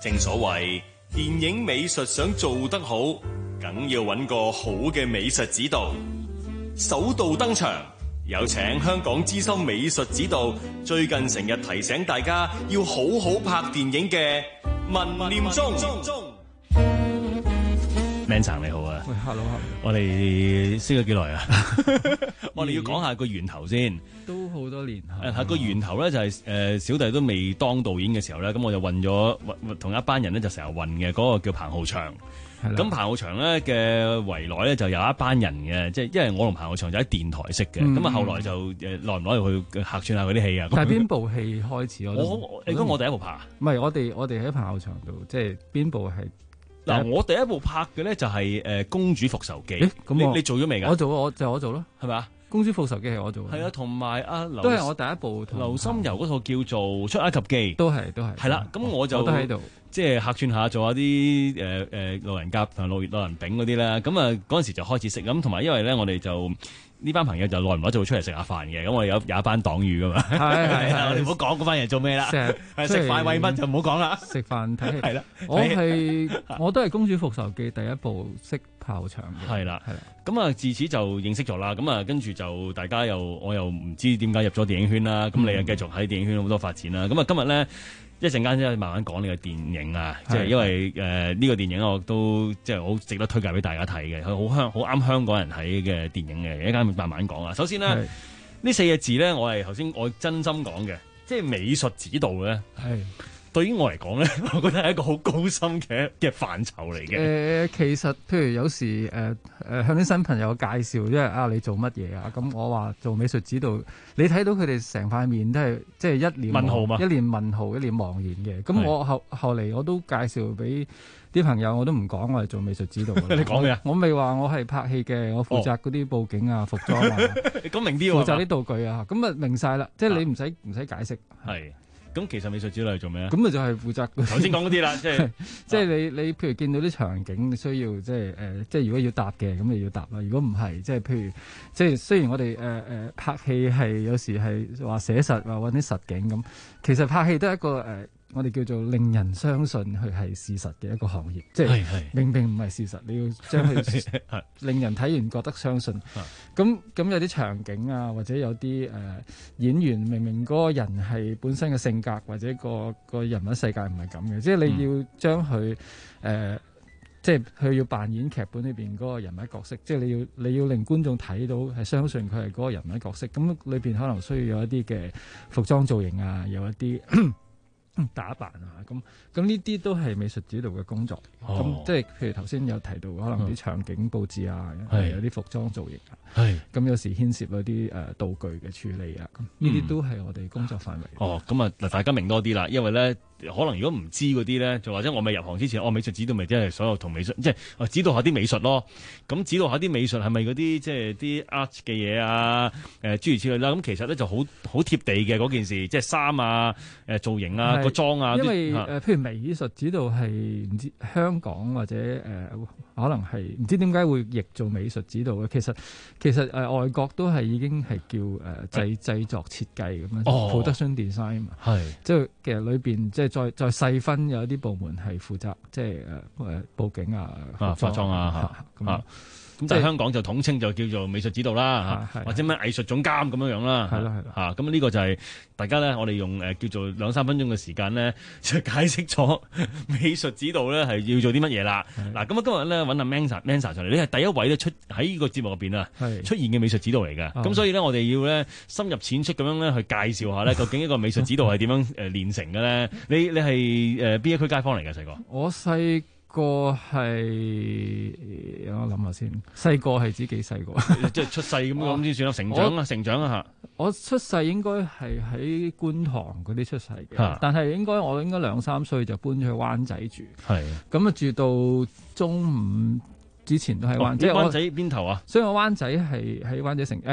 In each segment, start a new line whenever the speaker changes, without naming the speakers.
正所謂電影美術想做得好，梗要揾個好嘅美術指導。首度登場，有請香港資深美術指導，最近成日提醒大家要好好拍電影嘅文念中。Manson 你好啊，
喂 ，hello，
我哋識咗幾耐啊？我哋要講下個源頭先，
都好多年。
個源頭咧就係小弟都未當導演嘅時候咧，咁我就混咗同一班人咧就成日混嘅，嗰個叫彭浩翔。咁彭浩翔咧嘅圍內咧就有一班人嘅，即係因為我同彭浩翔就喺電台識嘅，咁啊後來就耐唔耐去客串下佢啲戲啊。
但係邊部戲開始？
你講我第一部拍？
唔係，我哋喺彭浩翔度，即係邊部係？
嗱，我第一部拍嘅咧就係《公主復仇記》。咁你做咗未㗎？
我做咯，
係咪啊？
《公主復仇記》係我做。
係啊，同埋
都係我第一部。
劉心悠嗰套叫做《出埃及記》。
都係。係啦，
咁我就
都喺度，
即係客串下做下啲路人甲同路人丙嗰啲啦。咁啊嗰陣時就開始識咁，同埋因為咧我哋就呢班朋友就耐唔耐就會出嚟食下飯嘅。咁我哋有一班黨羽噶嘛。係我哋唔好講嗰班人做咩啦。食飯為乜就唔好講啦。
食飯睇戲
係啦。
我都係《公主復仇記》第一部識炮場嘅。係啦。
咁啊自此就認識咗啦。咁啊跟住就大家我又唔知點解入咗電影圈啦。咁你又繼續喺電影圈好多發展啦。咁啊今日咧一陣間慢慢講你嘅電影啊。即係因為呢個電影我都即係好值得推介俾大家睇嘅。佢好啱香港人睇嘅電影嘅。一陣間慢慢講啊。首先呢，呢4個字咧，我真心講嘅，即係美術指導咧。對於我嚟講咧，我覺得係一個好高深嘅範疇嚟嘅。
其實譬如有時向啲新朋友介紹，因為你做乜嘢啊？咁我話做美術指導，你睇到佢哋成塊面都係即係一臉
問號嘛，
一臉問號，一臉茫然嘅。咁我後嚟我都介紹俾啲朋友，我都唔講我係做美術指導嘅。
你講咩啊？
我未話我係拍戲嘅，我負責嗰啲佈景啊、服裝啊，
你講明啲喎。
負責啲道具啊，咁啊明晒啦，即係你唔使解釋。
係。咁其實美術指導係做咩啊？
咁咪就係負責
頭先講嗰啲啦，
即係你譬如見到啲場景，你需要即係如果要搭嘅，咁你要搭啦。如果唔係，即係譬如即係雖然我哋拍戲係有時係話寫實或揾啲實景咁，其實拍戲都係一個我哋叫做令人相信佢係事實嘅一個行業，即係明明唔係事實，你要將佢令人睇完覺得相信。咁有啲場景啊，或者有啲演員明明嗰個人係本身嘅性格或者個人物世界唔係咁嘅，即係你要將佢即係佢要扮演劇本裏邊嗰個人物角色，即係你要令觀眾睇到係相信佢係嗰個人物角色。咁裏邊可能需要有一啲嘅服裝造型啊，有一啲打扮啊，咁呢啲都係美術指導嘅工作。咁即係譬如頭先有提到，可能啲場景佈置啊，有啲服裝造型啊，咁有時牽涉嗰啲道具嘅處理啊，咁呢啲都係我哋工作範圍。
咁啊，大家明多啲啦，因為咧可能如果唔知嗰啲咧，就或者我未入行之前，美術指導咪即係所有同美術，即係指導下啲美術咯。咁指導下啲美術係咪嗰啲即係啲 art 嘅嘢啊？諸如此類啦。咁其實咧就好貼地嘅嗰件事，即係衫啊、造型啊、個妝啊。
因為譬如美術指導係唔知香港或者可能係唔知點解會譯做美術指導嘅。其實外國都係已經係叫製作設計咁樣，production design 嘛。即係其實裏邊即係再細分有一啲部門係負責即係佈景啊、
化妝啊咁即係香港就統稱就叫做美術指導啦，或者咩藝術總監咁樣啦。係啦。咁呢個就係大家咧，我哋用叫做2-3分鐘嘅時間咧，就解釋咗美術指導咧係要做啲乜嘢啦。嗱，咁今日咧揾阿 Mansa 上嚟，你係第一位咧喺呢個節目入邊啊出現嘅美術指導嚟嘅。咁所以咧，我哋要咧深入淺出咁樣咧去介紹下咧，究竟一個美術指導係點樣練成嘅咧？你係邊一區街坊嚟嘅細個？
我細個係我諗下先，細個係指幾細個？
即係出世咁先算啦，成長啊嚇！
我出世應該係喺觀塘嗰啲出世嘅，但係我應該2-3歲就搬咗去灣仔住。咁啊住到中五之前都喺灣仔。
灣仔邊頭啊？
所以我灣仔係喺灣仔城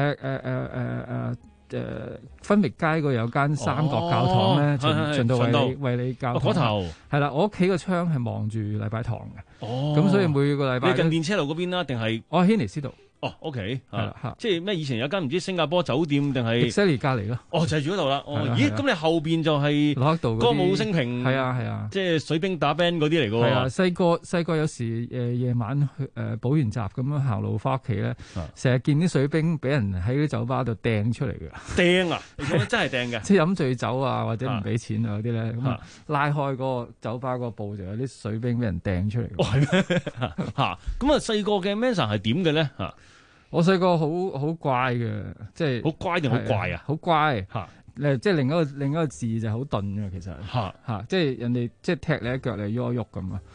分域街嗰度有間三角教堂咧，循道衛理教堂。嗰頭係啦，我屋企個窗係望住禮拜堂嘅。咁所以每個禮拜。你近電車路嗰邊啦，定係？我喺軒尼詩道。
哦，OK，
係啦，
即係咩？以前有間唔知新加坡酒店定係
迪士尼隔離咯。
哦，就係住嗰度啦。哦，咦？咁你後邊就係
駱克道
歌舞升平，
係啊，
即係水兵打 band 嗰啲嚟㗎喎。
係啊，細個有時夜晚去補完習咁樣行路翻屋企咧，成日見啲水兵俾人喺啲酒吧度掟出嚟嘅。
掟啊！你講真係掟嘅，
即係飲醉酒啊，或者唔俾錢啊嗰啲咧，咁啊拉開嗰個酒吧嗰個布就有啲水兵俾人掟出嚟。
哦，係咩？咁啊細個嘅 Manson 係點嘅咧？
我細個好乖嘅，即係
好乖定好怪啊？
好乖即係另一個字就好鈍嘅，其實即係人哋即係踢你一腳，你喐一喐咁啊。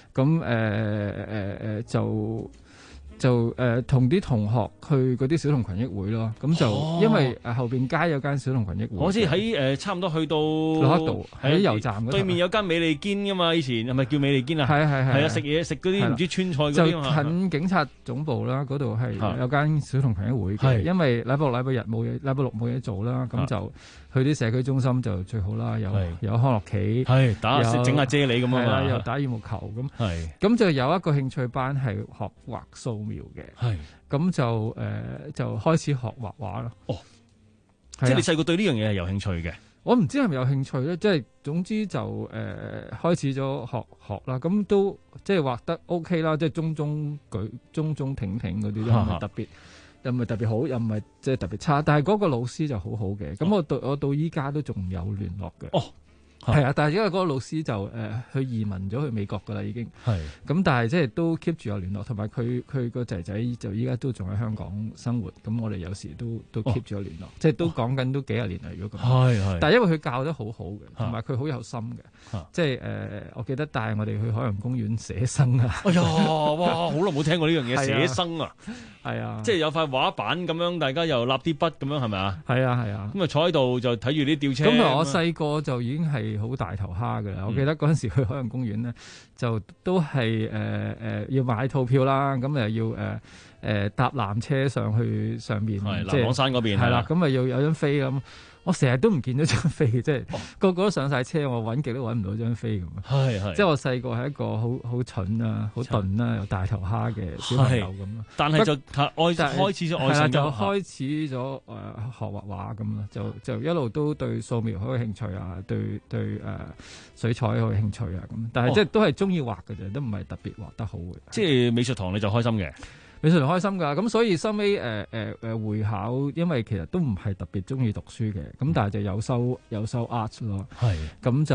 咁就同啲同學去嗰啲小童群益會咯，咁就因為後邊街有間小童群益會，
我知喺差唔多去到
駱克道喺油站
對面有間美利堅噶嘛，以前係咪叫美利堅啊？係啊，食嘢食嗰啲唔知川菜嗰啲
就近警察總部啦，嗰度係有間小童群益會嘅，因為禮拜日冇嘢，禮拜六冇嘢做啦，咁就去啲社區中心就最好啦，有康樂棋，整下啫喱咁啊嘛，又打羽毛球咁，咁就有一個興趣班係學畫素描嘅，咁就開始學畫畫咯。哦，
即係你細個對呢樣嘢係有興趣嘅？
我唔知係咪有興趣咧，即係總之就開始咗學啦，咁都即係畫得 OK 啦，即係中挺挺嗰啲，又唔係特別，又唔係特別好，又唔係即係特別差，但係嗰個老師就好好嘅，咁我到依家都仲有聯絡嘅。哦。係啊，但係因為嗰個老師就去移民咗去美國噶啦，已經係咁，但係即係都 keep 住有聯絡，同埋佢個仔仔就依家都仲喺香港生活，咁我哋有時都 keep 住有聯絡，即係都講緊都幾廿年啦，如果咁。係，但係因為佢教得好好嘅，同埋佢好有心嘅，即係我記得帶我哋去海洋公園寫生啊！哎呀，
哇，好耐冇聽過呢樣嘢，寫生啊！係啊，即係有塊畫板咁樣，大家又立啲筆咁樣，係咪啊？係啊，咁啊坐喺度就睇住啲吊車。咁我細個就已經係好大頭蝦㗎啦！我記得嗰陣時去海洋公園咧，就都係要買套票啦，咁又要搭纜車上去上面，即係南朗山嗰邊。係啦，咁啊要有張飛咁。我成日都唔見到張飛，即係個個都上晒車，我揾極都揾唔到張飛咁。係，即係我細個係一個好蠢啊、好鈍啦、又大頭蝦嘅小朋友咁咯。但係就開始咗愛上，就開始咗學畫畫咁咯。就一路都對素描好有興趣啊，對水彩好有興趣啊咁。但係即係都係中意畫嘅啫，都唔係特別畫得好嘅。即係美術堂你就開心嘅。美術堂開心㗎，咁所以收尾會考，因為其實都唔係特別中意讀書嘅，咁但係就有修 art 咯，咁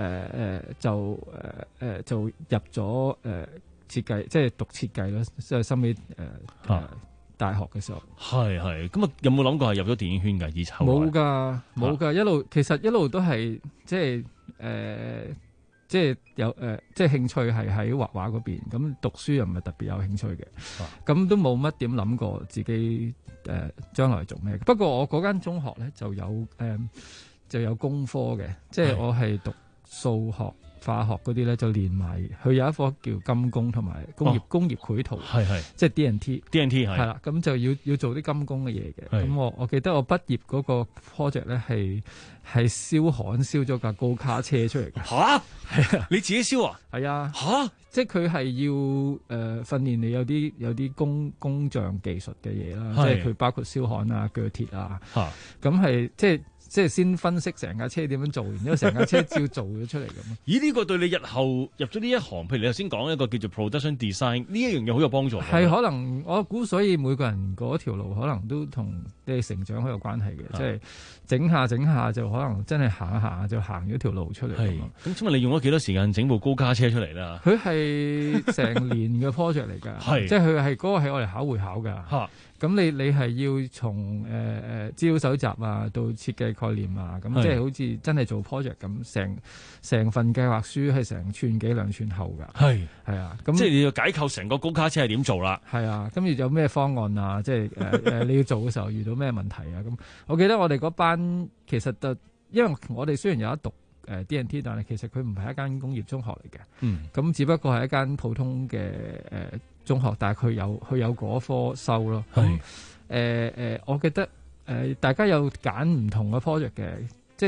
就入咗設計，即係讀設計咯，即係收尾大學嘅時候。係，咁啊有冇諗過係入咗電影圈㗎？以後冇㗎，其實一路都係即係有即係興趣係喺畫畫嗰邊，咁讀書又唔係特別有興趣嘅，咁都冇乜點諗過自己將來做咩。不過我嗰間中學咧就有工科嘅，即係我係讀數學、化學嗰啲咧就連埋，佢有一科叫金工同埋工業繪圖，即係 D&T 係啦，咁就要做啲金工嘅嘢嘅。咁我記得我畢業嗰個 project 咧係燒焊燒咗架高卡車出嚟嘅。吓？係啊，你自己燒啊？係啊。吓？即係佢係要訓練你有啲工匠技術嘅嘢啦，即係佢包括燒焊啊、鋸鐵啊。吓。咁係即係先分析成架車點樣做，然之後成架車照做咗出嚟咁。咦？呢個對你日後入咗呢一行，譬如你頭先講一個叫做 production design 呢一樣嘢好有幫助。係可能我估，所以每個人嗰條路可能都同你成長好有關係嘅，即係整下就可能真係行下就行咗條路出嚟。係咁，請問你用咗幾多時間整部高卡車出嚟啦？佢係成年嘅 project 嚟㗎，即係佢係嗰個係我哋考會考㗎。咁你係要從資料搜集啊，到設計概念啊，咁即係好似真係做 project 咁，成份計劃書係成寸幾兩寸厚㗎。係啊，咁即係你要解構成個高卡車係點做啦。係啊，跟住有咩方案啊？即係你要做嘅時候遇到咩問題啊？咁我記得我哋嗰班其實就因為我哋雖然有得讀D&T， 但係其實佢唔係一間工業中學嚟嘅。咁只不過係一間普通嘅中學，但係佢有嗰科收咯。咁我記得大家有揀唔同嘅 project 嘅，即係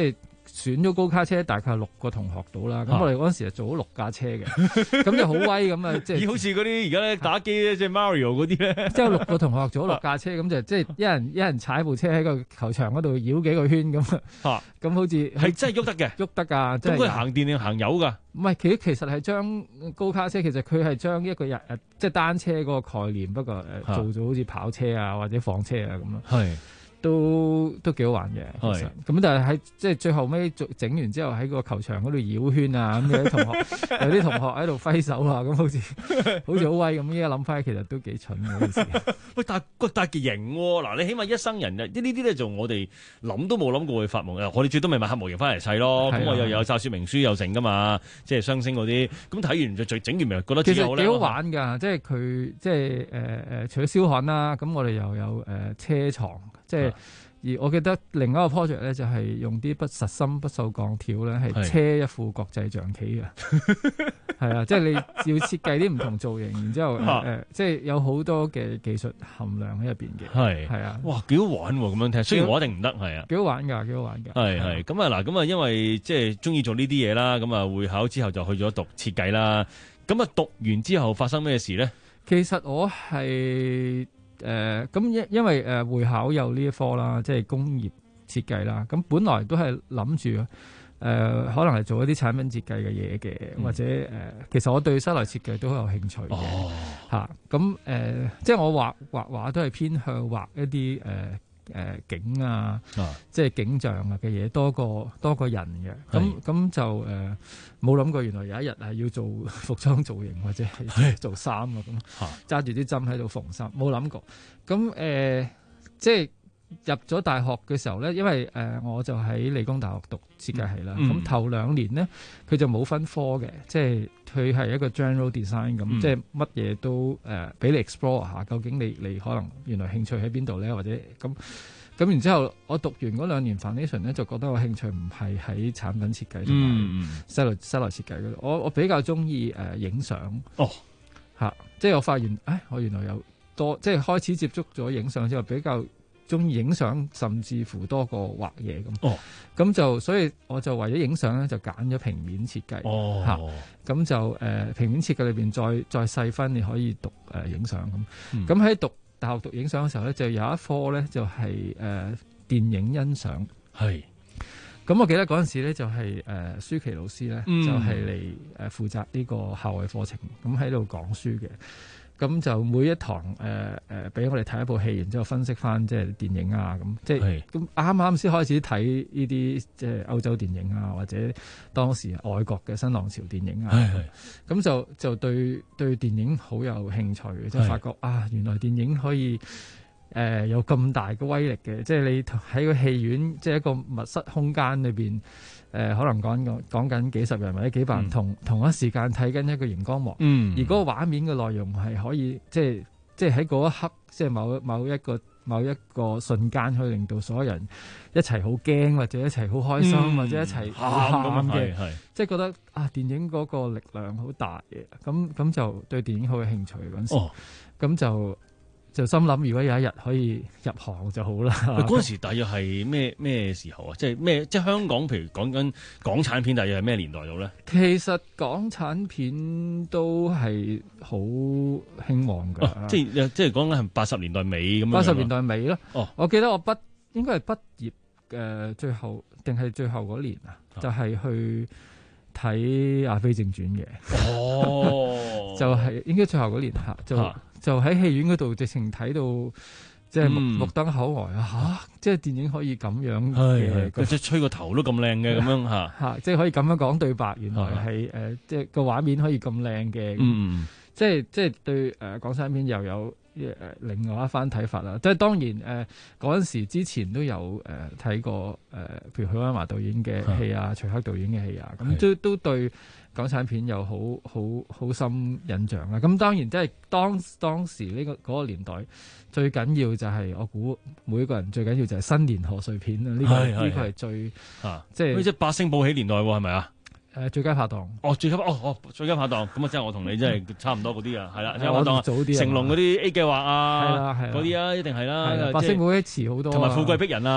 選咗高卡車，大概係6個同學到啦。咁我哋嗰陣時就做咗6架車嘅，咁就好威咁啊！即係
好似嗰啲而家咧打機咧，即係 Mario 嗰啲咧，
即係6個同學做咗6架車，咁就即係一人踩部車喺個球場嗰度繞幾個圈咁啊！咁好似
係真係喐得嘅，
喐得㗎。
咁佢行電定行油㗎？
唔係，其實係將高卡車，其實佢係將一個人即係單車嗰個概念，不過做咗好似跑車啊或者房車啊咁咯。
係。
都幾好玩嘅，其實咁但係喺即係最後尾整完之後喺個球場嗰度繞圈啊，咁有啲同學喺度揮手啊，咁好似好威咁。依家諗翻其實都幾蠢嘅件事。
喂，但係型喎，嗱，你起碼一生人呢啲咧就我哋諗都冇諗過會發夢嘅。我哋最多咪買盒模型翻嚟砌咯。咁我又有曬說明書又成噶嘛，即係雙星嗰啲。咁睇完就整完咪覺得自己好叻。
其實幾好玩㗎，即係佢即係除咗燒焊啦，咁我哋又有車床。即係，而我記得另一個 project 咧，就係用啲不實心不鏽鋼條咧，係車一副國際象棋嘅。係啊，即係你要設計啲唔同造型，然之後即係有好多嘅技術含量喺入邊嘅。係啊，
哇，幾好玩喎！咁樣聽，雖然我一定唔得，係啊，
幾好玩㗎，幾好玩㗎。
係咁啊嗱，咁啊，因為即係中意做呢啲嘢啦，咁啊會考之後就去咗讀設計啦。咁啊讀完之後發生咩事咧？
其實我係。咁因為會考有呢一科啦，即係工業設計啦。咁本來都係諗住可能係做一啲產品設計嘅嘢嘅，或者其實我對室內設計都好有興趣嘅嚇。咁即係我畫畫都係偏向畫一啲景啊，即係景象啊嘅嘢多過人嘅。咁就冇諗過原來有一日係要做服裝造型或者係做衫啊咁，揸住啲針喺度縫衫，冇諗過。咁即係入咗大學嘅時候咧，因為我就喺理工大學讀設計系啦。咁頭2年咧，佢就冇分科嘅，即係佢係一個 general design 咁，即係乜嘢都俾你 explore 下，究竟你可能原來興趣喺邊度咧，或者咁然之後，我讀完嗰2年 foundation 咧，就覺得我興趣唔係喺產品設計同埋室內設計嗰度。我比較中意影相。即係我發現，我原來有即係開始接觸咗影相之後，比較中意影相，甚至乎多過畫嘢咁。咁就所以我就為咗影相咧，就揀咗平面設計。咁就平面設計裏邊再細分，你可以讀影相咁。咁喺大學讀影相嘅時候咧，就有一科咧就係電影欣賞。咁我記得嗰陣時咧就係舒淇老師咧就係嚟負責呢個校外課程，咁喺度講書嘅。咁就每一堂俾我哋睇一部戲，然之後分析翻即係電影啊咁，即係咁啱先開始睇呢啲即係歐洲電影啊，或者當時外國嘅新浪潮電影啊。咁就對電影好有興趣嘅，即係發覺原來電影可以有咁大嘅威力嘅，即係你喺個戲院，即係一個密室空間裏邊。可能講緊幾十人或者幾百人同一時間睇緊一個熒光幕，而嗰個畫面嘅內容係可以即係喺嗰一刻，即係某一個瞬間，可以令到所有人一齊好驚，或者一齊好開心，或者一齊喊嘅，即係覺得電影嗰個力量好大嘅，咁就對電影好有興趣嗰陣時，咁就心諗，如果有一日可以入行就好啦。
嗰陣時大約係咩時候啊？即係香港，譬如講緊港產片，大約係咩年代到咧？
其實港產片都係好興旺㗎。
即係講緊係80年代尾咁樣。
80年代尾咯。我記得我應該係畢業最後定係最後嗰年啊，就係去睇《阿飛正傳》嘅。就係應該最後嗰年就喺戲院嗰度直情睇到，即係目瞪口呆啊！即係電影可以咁樣嘅，
即係吹個頭都咁靚嘅咁樣嚇，
即係可以咁樣講對白，原來係即係個畫面可以咁靚嘅，即係對港產片又有另外一番睇法啦。即係當然嗰陣時之前都有睇過譬如許鞍華導演嘅戲啊，徐克導演嘅戲啊，咁都對港產片有好深印象啦。咁當然即係當時呢嗰個年代最緊要就係我估每一個人最緊要就係新年賀歲片啊！呢個係最
即係八星報喜年代喎，係咪啊？
最佳拍檔
最佳拍檔咁啊！即係我同你真係差唔多嗰啲啊，係啦，最佳拍檔
早啲
成龍嗰啲 A 計劃啊，嗰啲啊，一定係啦。
八星報喜遲好多，
同埋富貴逼人啊，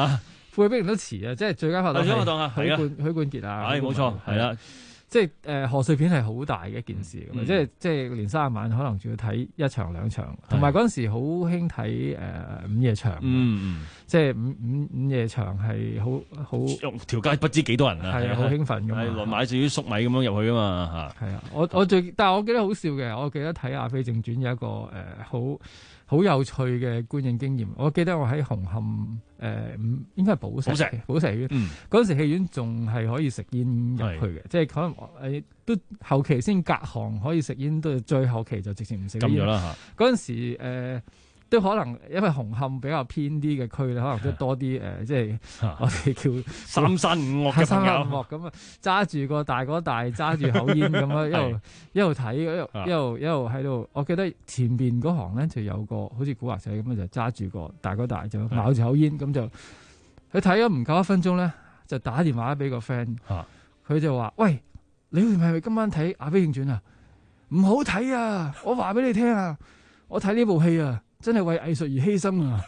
富貴逼人都遲啊，即係最佳拍檔許冠傑啊，
係冇錯，係啦。
即係賀歲片係好大嘅一件事咁即係年30晚可能仲要睇1場2場，同埋嗰陣時好興睇午夜場，即係午夜場係好
條街不知幾多人啊，
係啊，好興奮咁啊，
來買住啲粟米咁樣入去啊嘛嚇。
係啊，但係我記得好笑嘅，我記得睇《阿飛正傳》有一個好有趣嘅觀影經驗。我記得我喺紅磡應該係寶石戲院，嗰陣時戲院仲係可以食煙入去嘅，即係可能都後期先隔行可以食煙，到最後期就直情唔食煙。
禁咗啦嚇！
嗰陣時都可能因為紅磡比較偏啲嘅區咧，可能都多啲即係我哋叫
三山五岳嘅朋友
咁啊，揸住個大哥大，揸住口煙咁樣一路睇，一路喺度。我記得前邊嗰行咧就有個好似古惑仔咁樣，就揸住個大哥大，就咬住口煙咁就佢睇咗唔夠1分鐘咧，就打電話俾個 friend，佢就話：喂，你係咪今晚睇《阿飛正傳》啊？唔好睇啊！我話俾你聽啊，我睇呢部戲啊！真係為藝術而犧牲啊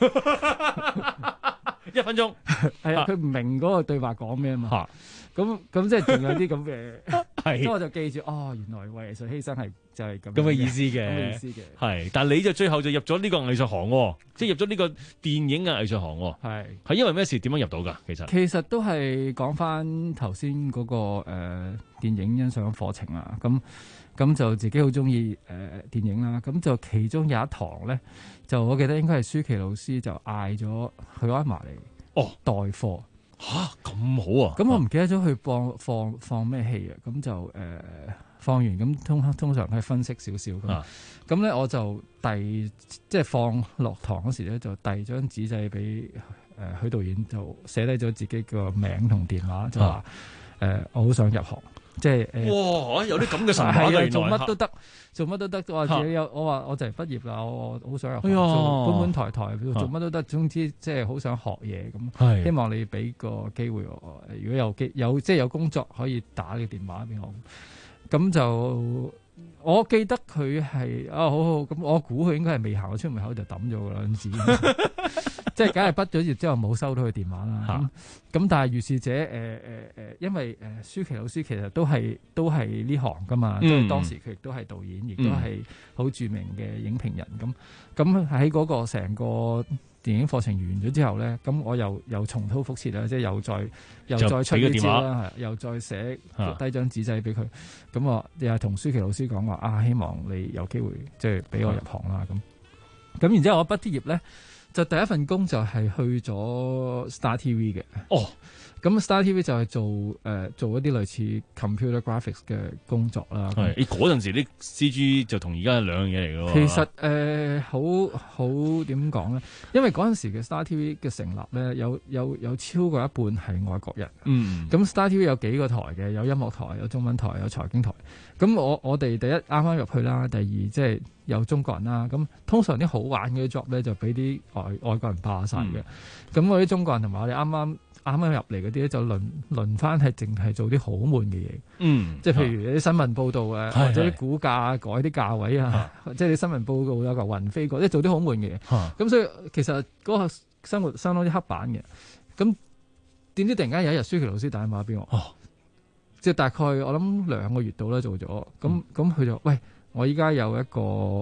！1分鐘
係啊，佢唔明嗰個對話講咩啊嘛。咁即係仲有啲咁嘅，咁我就記住原來為藝術犧牲係就係咁嘅
意思嘅。係，但係你就最後就入咗呢個藝術行，即係入咗呢個電影嘅藝術行。係因為咩事？點樣入到㗎？其實
都係講翻頭先嗰個電影欣賞課程啊。咁就自己好中意電影啦。咁就其中有一堂咧，就我記得應該係舒琪老師就嗌咗許鞍華嚟代課。
咁好啊！
咁我唔記得咗佢放咩戲啊？咁就放完咁通常係分析少少咁咧我就即係放落堂嗰時咧，就遞張紙仔俾許導演，就寫低咗自己個名同電話，就話我好想入行。即係
哇！有啲咁嘅神話嚟，
做乜都得，我話自己我話我就嚟畢業啦，我好想入行做本台做乜都得，總之即係好想學嘢咁。希望你俾個機會我，如果有工作可以打呢個電話俾我。咁就我記得佢係好好咁，我估佢應該係未行到出門口就抌咗噶啦陣時。即係梗係畢咗業之後冇收到佢電話啦。咁但係如是者因為舒琪老師其實都係呢行噶嘛，即係當時佢亦都係導演，亦都係好著名嘅影評人。咁喺嗰個成個電影課程完咗之後咧，咁我又重蹈覆轍啦，即係又再出啲招啦，又再寫低張紙仔俾佢。咁我又係同舒琪老師講話希望你有機會即係俾我入行啦。咁然之後我畢啲業咧，就第一份工就係去咗 Star TV 嘅。咁 Star TV 就係做一啲類似 computer graphics 嘅工作啦。
係，嗰陣時啲 CG 就同而家係兩樣嘢嚟嘅喎。
其實好點講咧？因為嗰陣時嘅 Star TV 嘅成立咧，有超過一半係外國人。咁 Star TV 有幾個台嘅，有音樂台、有中文台、有財經台。咁我哋第一啱啱入去啦，第二即係有中國人啦。咁通常啲好玩嘅 job 咧，就俾啲外國人霸晒嘅。咁我啲中國人同埋我哋啱啱入嚟嗰啲咧，就輪翻係淨係做啲好悶嘅嘢。即係譬如啲新聞報導或者啲股價改啲價位啊，即係啲新聞報告有嚿雲飛過，即係做啲好悶嘅嘢。咁所以其實嗰個生活相當之刻板嘅。咁點知突然間有一日舒琪老師打電話俾我，即係大概我諗2個月到啦做咗。咁佢就喂，我依家有個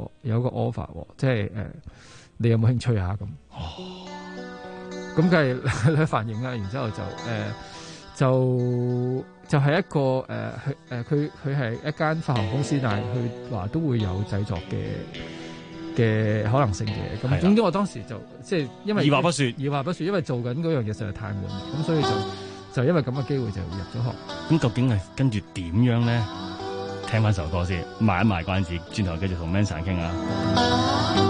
offer 喎，即係你有冇興趣啊？咁梗係你反應啦，然之後就係一個佢係一間發行公司，但係佢話都會有製作嘅可能性嘅。咁總之我當時就即係因為
二話不說，
因為做緊嗰樣嘢實在太悶，咁所以就因為咁嘅機會就入咗行。
咁究竟係跟住點樣咧？聽翻首歌先，賣一賣關子，轉頭繼續同 Manson 傾啊！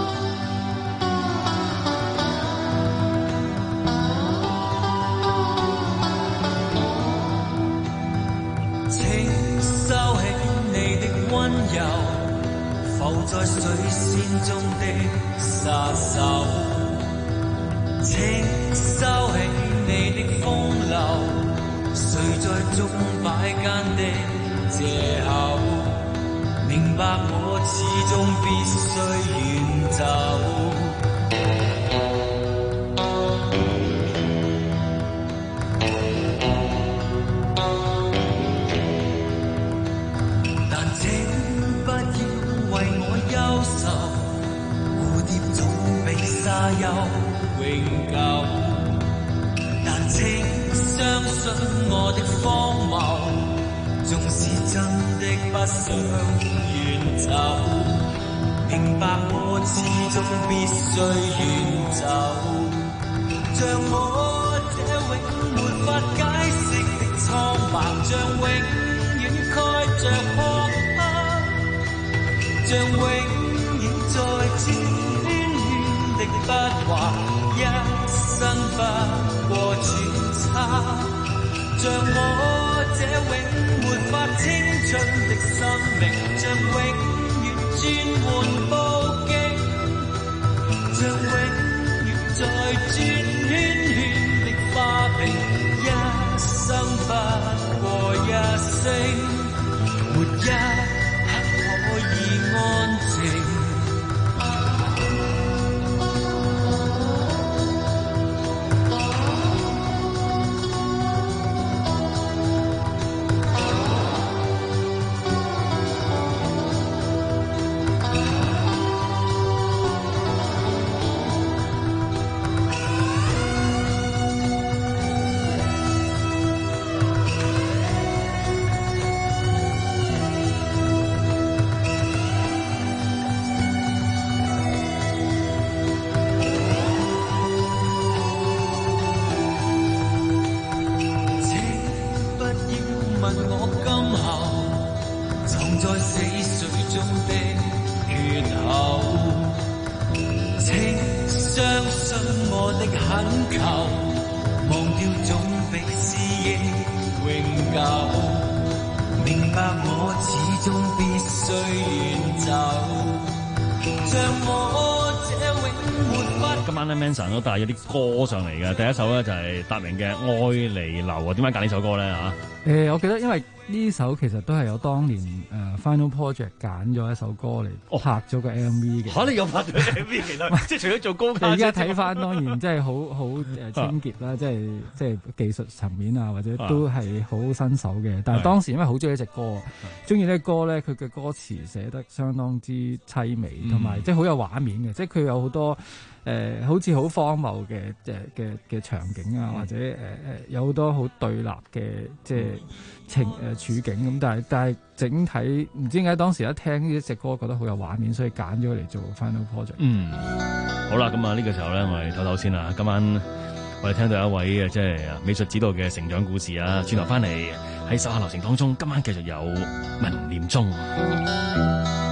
溫柔浮在水仙中的殺手，請收起你的風流，誰在鐘擺間的借口，明白我始終必須遠走。 不要為我憂愁，蝴蝶總比沙丘永久。但請相信我的荒謬，縱是真的不想遠走，明白我始終必須遠走。像我這永沒法解釋的蒼白，像永遠蓋着殼刻，像永遠在轉圈的筆畫，一生不過轉差。像我這永沒法青春的生命，像永遠轉換布景，像永遠在轉圈圈的花瓶，一生不過一聲，沒一刻可以安靜。
今晚咧 Manson 都帶咗啲歌上嚟嘅，第一首咧就係達明嘅《愛離流》啊。點解揀呢首歌咧嚇？
我記得因為呢首其實都係有當年Final Project 揀咗一首歌嚟拍咗個 MV 嘅。
嚇！你又拍咗 MV 其實即係除咗做高卡，
你而家睇翻當然即係好清潔啦，即係技術層面啊，或者都係好新手嘅。但係當時因為好中意呢隻歌，中意呢歌咧，佢嘅歌詞寫得相當之凄美，同埋即係好有畫面嘅，即係佢有好多。好似好荒謬嘅場景啊，或者有好多好對立嘅即係處境咁，但係整體唔知點解當時一聽呢隻歌覺得好有畫面，所以揀咗嚟做 Final Project。
好啦，咁啊呢個時候咧，我哋唞唞先啦。今晚我哋聽到一位即係美術指導嘅成長故事啊，轉頭翻嚟喺手下留情當中，今晚繼續有文念中。